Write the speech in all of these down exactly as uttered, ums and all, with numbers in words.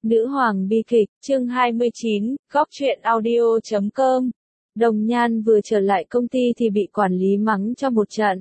Nữ hoàng bi kịch, chương hai mươi chín, góc truyện audio chấm com. Đồng Nhan vừa trở lại công ty thì bị quản lý mắng cho một trận.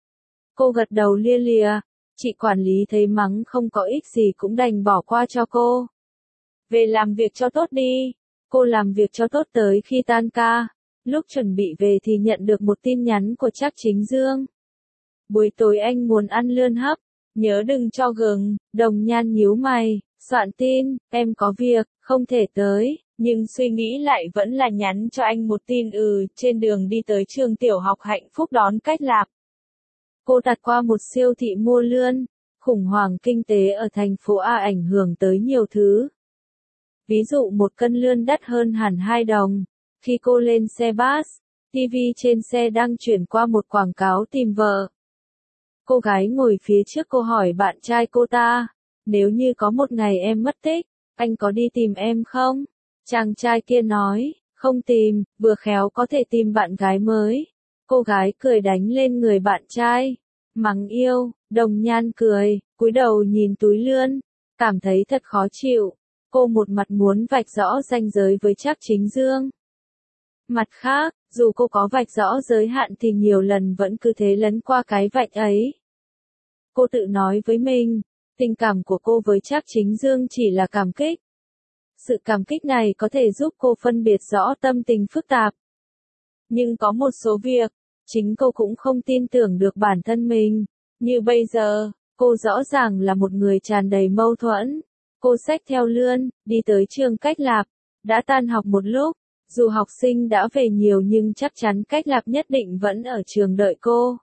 Cô gật đầu lia lịa, chị quản lý thấy mắng không có ích gì cũng đành bỏ qua cho cô. Về làm việc cho tốt đi. Cô làm việc cho tốt tới khi tan ca. Lúc chuẩn bị về thì nhận được một tin nhắn của Trác Chính Dương. Buổi tối anh muốn ăn lươn hấp, nhớ đừng cho gừng. Đồng Nhan nhíu mày, soạn tin, em có việc, không thể tới, nhưng suy nghĩ lại vẫn là nhắn cho anh một tin ừ, trên đường đi tới trường tiểu học Hạnh Phúc đón Cách Lạp. Cô tạt qua một siêu thị mua lươn, khủng hoảng kinh tế ở thành phố A ảnh hưởng tới nhiều thứ. Ví dụ một cân lươn đắt hơn hẳn hai đồng. Khi cô lên xe bus, ti vi trên xe đang chuyển qua một quảng cáo tìm vợ. Cô gái ngồi phía trước cô hỏi bạn trai cô ta, nếu như có một ngày em mất tích, anh có đi tìm em không? Chàng trai kia nói, không tìm, vừa khéo có thể tìm bạn gái mới. Cô gái cười đánh lên người bạn trai, mắng yêu. Đồng Nhan cười, cúi đầu nhìn túi lươn, cảm thấy thật khó chịu. Cô một mặt muốn vạch rõ ranh giới với Trác Chính Dương. Mặt khác, dù cô có vạch rõ giới hạn thì nhiều lần vẫn cứ thế lấn qua cái vạch ấy. Cô tự nói với mình, tình cảm của cô với Trác Chính Dương chỉ là cảm kích. Sự cảm kích này có thể giúp cô phân biệt rõ tâm tình phức tạp. Nhưng có một số việc, chính cô cũng không tin tưởng được bản thân mình. Như bây giờ, cô rõ ràng là một người tràn đầy mâu thuẫn. Cô xách theo lươn, đi tới trường Cách Lạp. Đã tan học một lúc, dù học sinh đã về nhiều nhưng chắc chắn Cách Lạp nhất định vẫn ở trường đợi cô.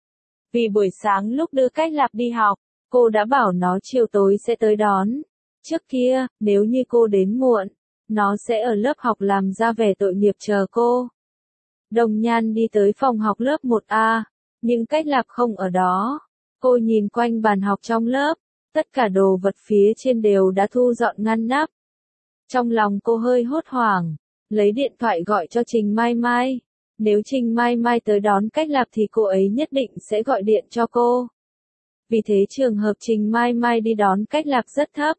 Vì buổi sáng lúc đưa Cách Lạp đi học, cô đã bảo nó chiều tối sẽ tới đón. Trước kia, nếu như cô đến muộn, nó sẽ ở lớp học làm ra vẻ tội nghiệp chờ cô. Đồng Nhan đi tới phòng học lớp một A, nhưng Cách Lạp không ở đó. Cô nhìn quanh bàn học trong lớp, tất cả đồ vật phía trên đều đã thu dọn ngăn nắp. Trong lòng cô hơi hốt hoảng, lấy điện thoại gọi cho Trình Mai Mai. Nếu Trình Mai Mai tới đón Cách Lạp thì cô ấy nhất định sẽ gọi điện cho cô. Vì thế trường hợp Trình Mai Mai đi đón Cách Lạp rất thấp.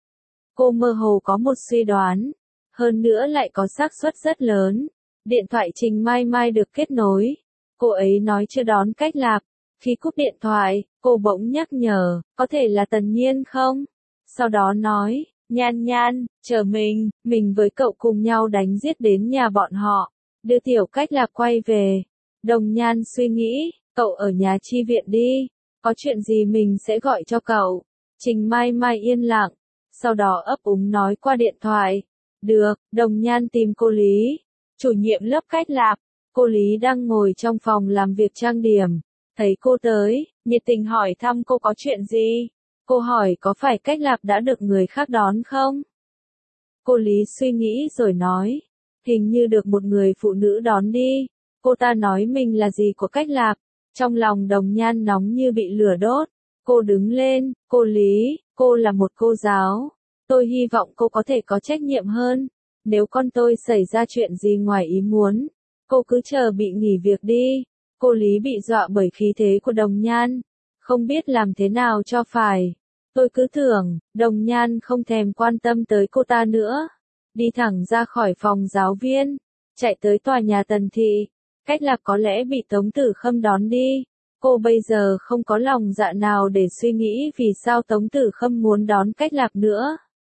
Cô mơ hồ có một suy đoán, hơn nữa lại có xác suất rất lớn. Điện thoại Trình Mai Mai được kết nối. Cô ấy nói chưa đón Cách Lạp. Khi cúp điện thoại, cô bỗng nhắc nhở, có thể là Tần Nhiên không? Sau đó nói, Nhan Nhan, chờ mình, mình với cậu cùng nhau đánh giết đến nhà bọn họ, đưa tiểu Cách Lạp quay về. Đồng Nhan suy nghĩ, cậu ở nhà chi viện đi, có chuyện gì mình sẽ gọi cho cậu. Trình Mai Mai yên lặng, sau đó ấp úng nói qua điện thoại. Được, Đồng Nhan tìm cô Lý, chủ nhiệm lớp Cách Lạp. Cô Lý đang ngồi trong phòng làm việc trang điểm. Thấy cô tới, nhiệt tình hỏi thăm cô có chuyện gì. Cô hỏi có phải Cách Lạp đã được người khác đón không? Cô Lý suy nghĩ rồi nói, hình như được một người phụ nữ đón đi. Cô ta nói mình là gì của Cách Lạp. Trong lòng Đồng Nhan nóng như bị lửa đốt. Cô đứng lên, cô Lý, cô là một cô giáo. Tôi hy vọng cô có thể có trách nhiệm hơn. Nếu con tôi xảy ra chuyện gì ngoài ý muốn, cô cứ chờ bị nghỉ việc đi. Cô Lý bị dọa bởi khí thế của Đồng Nhan, không biết làm thế nào cho phải. Tôi cứ tưởng, Đồng Nhan không thèm quan tâm tới cô ta nữa. Đi thẳng ra khỏi phòng giáo viên, chạy tới tòa nhà Tần Thị. Cách Lạp có lẽ bị Tống Tử Khâm đón đi. Cô bây giờ không có lòng dạ nào để suy nghĩ vì sao Tống Tử Khâm muốn đón Cách Lạp nữa.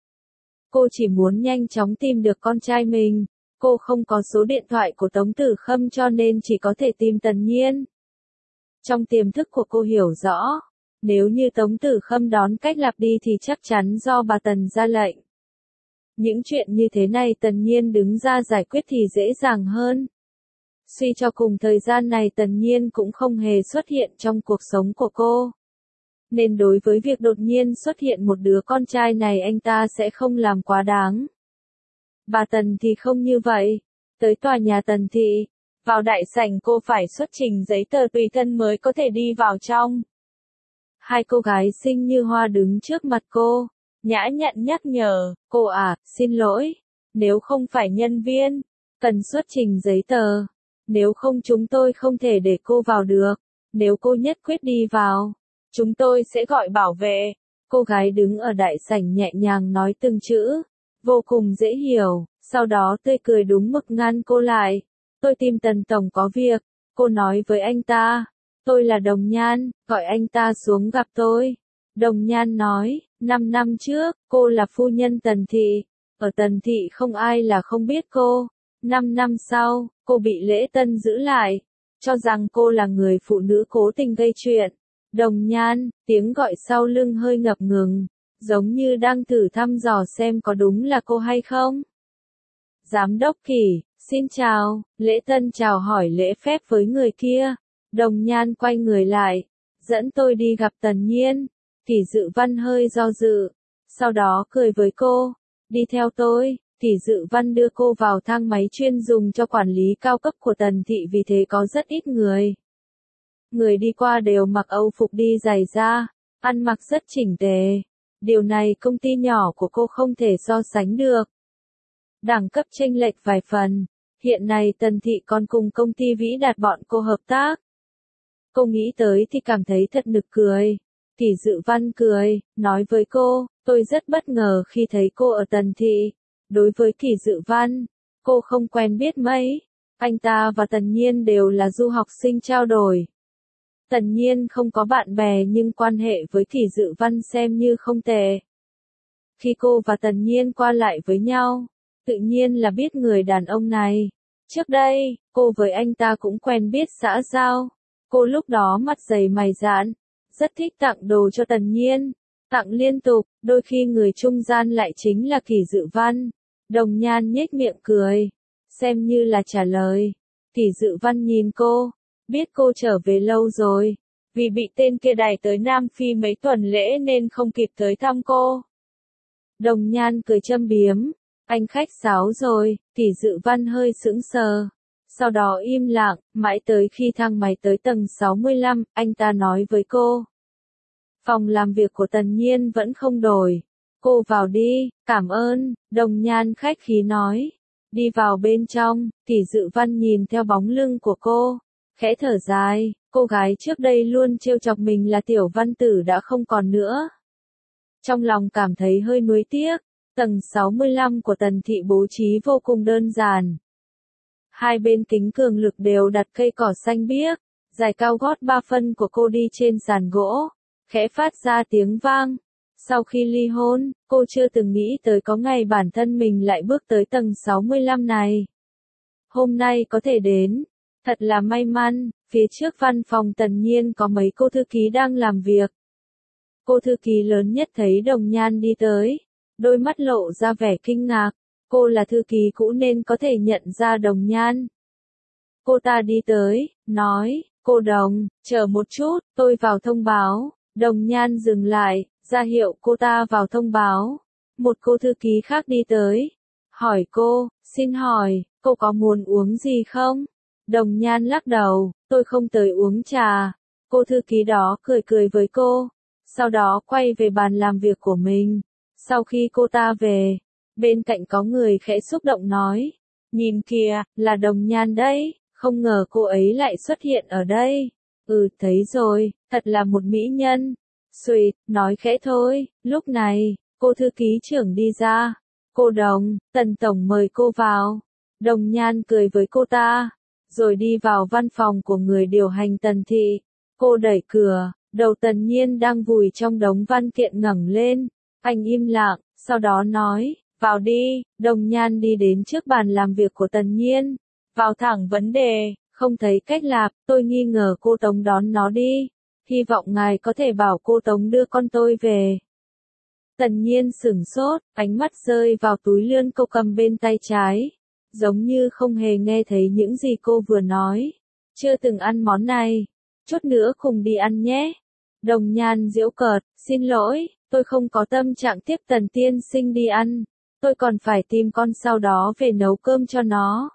Cô chỉ muốn nhanh chóng tìm được con trai mình. Cô không có số điện thoại của Tống Tử Khâm cho nên chỉ có thể tìm Tần Nhiên. Trong tiềm thức của cô hiểu rõ, nếu như Tống Tử Khâm đón Cách Lạp đi thì chắc chắn do bà Tần ra lệnh. Những chuyện như thế này Tần Nhiên đứng ra giải quyết thì dễ dàng hơn. Suy cho cùng thời gian này Tần Nhiên cũng không hề xuất hiện trong cuộc sống của cô. Nên đối với việc đột nhiên xuất hiện một đứa con trai này anh ta sẽ không làm quá đáng. Bà Tần thì không như vậy. Tới tòa nhà Tần Thị, vào đại sảnh cô phải xuất trình giấy tờ tùy thân mới có thể đi vào trong. Hai cô gái xinh như hoa đứng trước mặt cô, nhã nhặn nhắc nhở, cô à, xin lỗi, nếu không phải nhân viên, cần xuất trình giấy tờ, nếu không chúng tôi không thể để cô vào được, nếu cô nhất quyết đi vào, chúng tôi sẽ gọi bảo vệ. Cô gái đứng ở đại sảnh nhẹ nhàng nói từng chữ, vô cùng dễ hiểu, sau đó tươi cười đúng mực ngăn cô lại. Tôi tìm Tần Tổng có việc, cô nói với anh ta. Tôi là Đồng Nhan, gọi anh ta xuống gặp tôi. Đồng Nhan nói, năm năm trước, cô là phu nhân Tần Thị. Ở Tần Thị không ai là không biết cô. Năm năm sau, cô bị lễ tân giữ lại, cho rằng cô là người phụ nữ cố tình gây chuyện. Đồng Nhan, tiếng gọi sau lưng hơi ngập ngừng, giống như đang thử thăm dò xem có đúng là cô hay không. Giám đốc Kỷ, xin chào, lễ tân chào hỏi lễ phép với người kia. Đồng Nhan quay người lại, dẫn tôi đi gặp Tần Nhiên. Kỷ Dự Văn hơi do dự, sau đó cười với cô, đi theo tôi. Kỷ Dự Văn đưa cô vào thang máy chuyên dùng cho quản lý cao cấp của Tần Thị, vì thế có rất ít người. Người đi qua đều mặc Âu phục đi giày da, ăn mặc rất chỉnh tề. Điều này công ty nhỏ của cô không thể so sánh được. Đẳng cấp chênh lệch vài phần, hiện nay Tần Thị còn cùng công ty Vĩ Đạt bọn cô hợp tác. Cô nghĩ tới thì cảm thấy thật nực cười. Kỷ Dự Văn cười, nói với cô, tôi rất bất ngờ khi thấy cô ở Tần Thị. Đối với Kỷ Dự Văn, cô không quen biết mấy. Anh ta và Tần Nhiên đều là du học sinh trao đổi. Tần Nhiên không có bạn bè nhưng quan hệ với Kỷ Dự Văn xem như không tệ. Khi cô và Tần Nhiên qua lại với nhau, tự nhiên là biết người đàn ông này. Trước đây, cô với anh ta cũng quen biết xã giao. Cô lúc đó mặt dày mày dạn, rất thích tặng đồ cho Tần Nhiên, tặng liên tục, đôi khi người trung gian lại chính là Kỷ Dự Văn. Đồng Nhan nhếch miệng cười, xem như là trả lời. Kỷ Dự Văn nhìn cô, biết cô trở về lâu rồi, vì bị tên kia đày tới Nam Phi mấy tuần lễ nên không kịp tới thăm cô. Đồng Nhan cười châm biếm, anh khách sáo rồi. Kỷ Dự Văn hơi sững sờ, sau đó im lặng, mãi tới khi thang máy tới tầng sáu mươi lăm, anh ta nói với cô. Phòng làm việc của Tần Nhiên vẫn không đổi. Cô vào đi, cảm ơn, Đồng Nhan khách khí nói. Đi vào bên trong, Kỷ Dự Văn nhìn theo bóng lưng của cô, khẽ thở dài, cô gái trước đây luôn trêu chọc mình là Tiểu Văn Tử đã không còn nữa. Trong lòng cảm thấy hơi nuối tiếc. Tầng sáu mươi lăm của Tần Thị bố trí vô cùng đơn giản. Hai bên kính cường lực đều đặt cây cỏ xanh biếc, giày cao gót ba phân của cô đi trên sàn gỗ, khẽ phát ra tiếng vang. Sau khi ly hôn, cô chưa từng nghĩ tới có ngày bản thân mình lại bước tới tầng sáu mươi lăm này. Hôm nay có thể đến, thật là may mắn. Phía trước văn phòng Tần Nhiên có mấy cô thư ký đang làm việc. Cô thư ký lớn nhất thấy Đồng Nhan đi tới, đôi mắt lộ ra vẻ kinh ngạc. Cô là thư ký cũ nên có thể nhận ra Đồng Nhan. Cô ta đi tới, nói, cô Đồng, chờ một chút, tôi vào thông báo. Đồng Nhan dừng lại, ra hiệu cô ta vào thông báo. Một cô thư ký khác đi tới, hỏi cô, xin hỏi, cô có muốn uống gì không? Đồng Nhan lắc đầu, tôi không tới uống trà. Cô thư ký đó cười cười với cô, sau đó quay về bàn làm việc của mình. Sau khi cô ta về, bên cạnh có người khẽ xúc động nói, nhìn kìa, là Đồng Nhan đấy, không ngờ cô ấy lại xuất hiện ở đây. Ừ, thấy rồi, thật là một mỹ nhân. Xuỵt, nói khẽ thôi. Lúc này, cô thư ký trưởng đi ra. Cô Đồng, Tần Tổng mời cô vào. Đồng Nhan cười với cô ta, rồi đi vào văn phòng của người điều hành Tần Thị. Cô đẩy cửa, đầu Tần Nhiên đang vùi trong đống văn kiện ngẩng lên. Anh im lặng, sau đó nói, vào đi. Đồng Nhan đi đến trước bàn làm việc của Tần Nhiên, vào thẳng vấn đề, không thấy cách lạp, tôi nghi ngờ cô Tống đón nó đi. Hy vọng ngài có thể bảo cô Tống đưa con tôi về. Tần Nhiên sửng sốt, ánh mắt rơi vào túi lươn cô cầm bên tay trái, giống như không hề nghe thấy những gì cô vừa nói. Chưa từng ăn món này, chút nữa cùng đi ăn nhé. Đồng Nhan giễu cợt, xin lỗi, tôi không có tâm trạng tiếp Tần tiên sinh đi ăn, tôi còn phải tìm con sau đó về nấu cơm cho nó.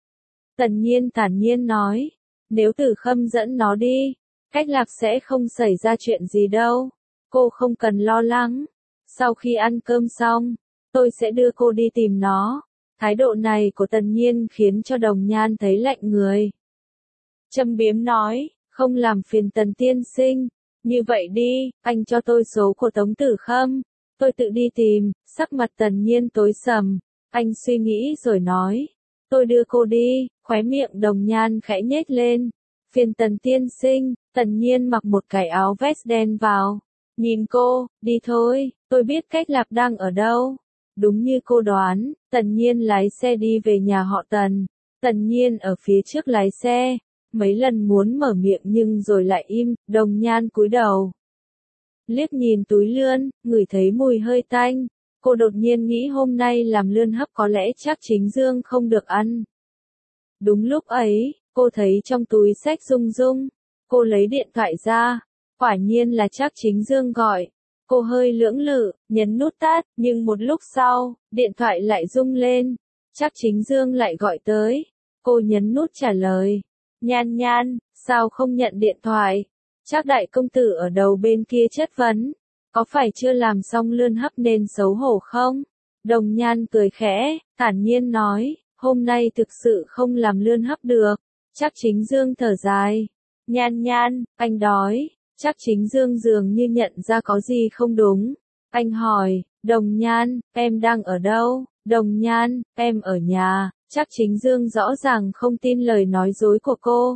Tần Nhiên thản nhiên nói, nếu Tử Khâm dẫn nó đi, Cách Lạc sẽ không xảy ra chuyện gì đâu, cô không cần lo lắng. Sau khi ăn cơm xong, tôi sẽ đưa cô đi tìm nó. Thái độ này của Tần Nhiên khiến cho Đồng Nhan thấy lạnh người. Châm biếm nói, không làm phiền Tần tiên sinh, Như vậy đi, anh cho tôi số của Tống Tử Khâm. Tôi tự đi tìm. Sắc mặt Tần Nhiên tối sầm. Anh suy nghĩ rồi nói. Tôi đưa cô đi. Khóe miệng Đồng Nhan khẽ nhếch lên. Phiền Tần tiên sinh. Tần Nhiên mặc một cái áo vest đen vào. Nhìn cô, đi thôi, tôi biết cách Lạp đang ở đâu. Đúng như cô đoán, Tần Nhiên lái xe đi về nhà họ Tần. Tần Nhiên ở phía trước lái xe. Mấy lần muốn mở miệng nhưng rồi lại im. Đồng Nhan cúi đầu. Liếc nhìn túi lươn, ngửi thấy mùi hơi tanh. Cô đột nhiên nghĩ hôm nay làm lươn hấp có lẽ chắc Chính Dương không được ăn. Đúng lúc ấy, cô thấy trong túi xách rung rung. Cô lấy điện thoại ra. Quả nhiên là chắc Chính Dương gọi. Cô hơi lưỡng lự, nhấn nút tắt, nhưng một lúc sau, điện thoại lại rung lên. Chắc Chính Dương lại gọi tới. Cô nhấn nút trả lời. Nhan Nhan, sao không nhận điện thoại? Chắc đại công tử ở đầu bên kia chất vấn. Có phải chưa làm xong lươn hấp nên xấu hổ không? Đồng Nhan cười khẽ, thản nhiên nói, hôm nay thực sự không làm lươn hấp được. Chắc Chính Dương thở dài. Nhan Nhan, anh đói. Chắc Chính Dương dường như nhận ra có gì không đúng. Anh hỏi, Đồng Nhan, em đang ở đâu? Đồng Nhan, em ở nhà. Chắc Chính Dương rõ ràng không tin lời nói dối của cô.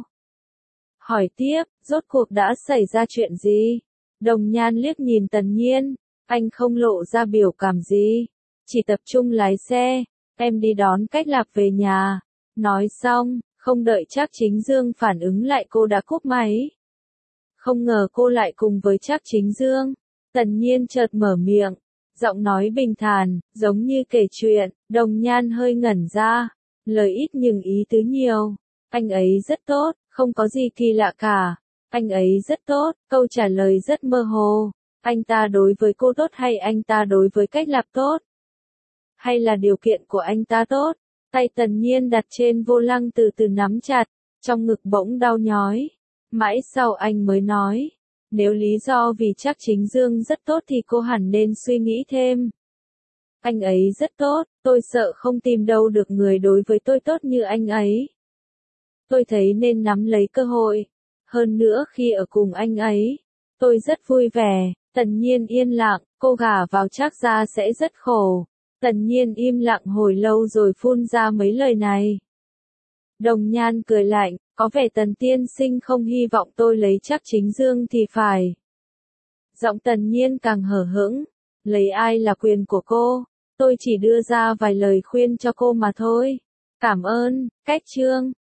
Hỏi tiếp, rốt cuộc đã xảy ra chuyện gì? Đồng Nhan liếc nhìn Tần Nhiên. Anh không lộ ra biểu cảm gì. Chỉ tập trung lái xe. Em đi đón Cách Lạp về nhà. Nói xong, không đợi chắc Chính Dương phản ứng lại cô đã cúp máy. Không ngờ cô lại cùng với chắc Chính Dương. Tần Nhiên chợt mở miệng. Giọng nói bình thản, giống như kể chuyện. Đồng Nhan hơi ngẩn ra. Lời ít nhưng ý tứ nhiều. Anh ấy rất tốt, không có gì kỳ lạ cả. Anh ấy rất tốt, câu trả lời rất mơ hồ. Anh ta đối với cô tốt hay anh ta đối với Cách Lạp tốt? Hay là điều kiện của anh ta tốt? Tay Tần Nhiên đặt trên vô lăng từ từ nắm chặt, trong ngực bỗng đau nhói. Mãi sau anh mới nói, nếu lý do vì chắc Chính Dương rất tốt thì cô hẳn nên suy nghĩ thêm. Anh ấy rất tốt, tôi sợ không tìm đâu được người đối với tôi tốt như anh ấy. Tôi thấy nên nắm lấy cơ hội. Hơn nữa khi ở cùng anh ấy, tôi rất vui vẻ. Tần Nhiên yên lặng, cô gả vào Trác gia sẽ rất khổ. Tần Nhiên im lặng hồi lâu rồi phun ra mấy lời này. Đồng Nhan cười lạnh, có vẻ Tần tiên sinh không hy vọng tôi lấy chắc Chính Dương thì phải. Giọng Tần Nhiên càng hở hững, lấy ai là quyền của cô, tôi chỉ đưa ra vài lời khuyên cho cô mà thôi. Cảm ơn, Cách Trương.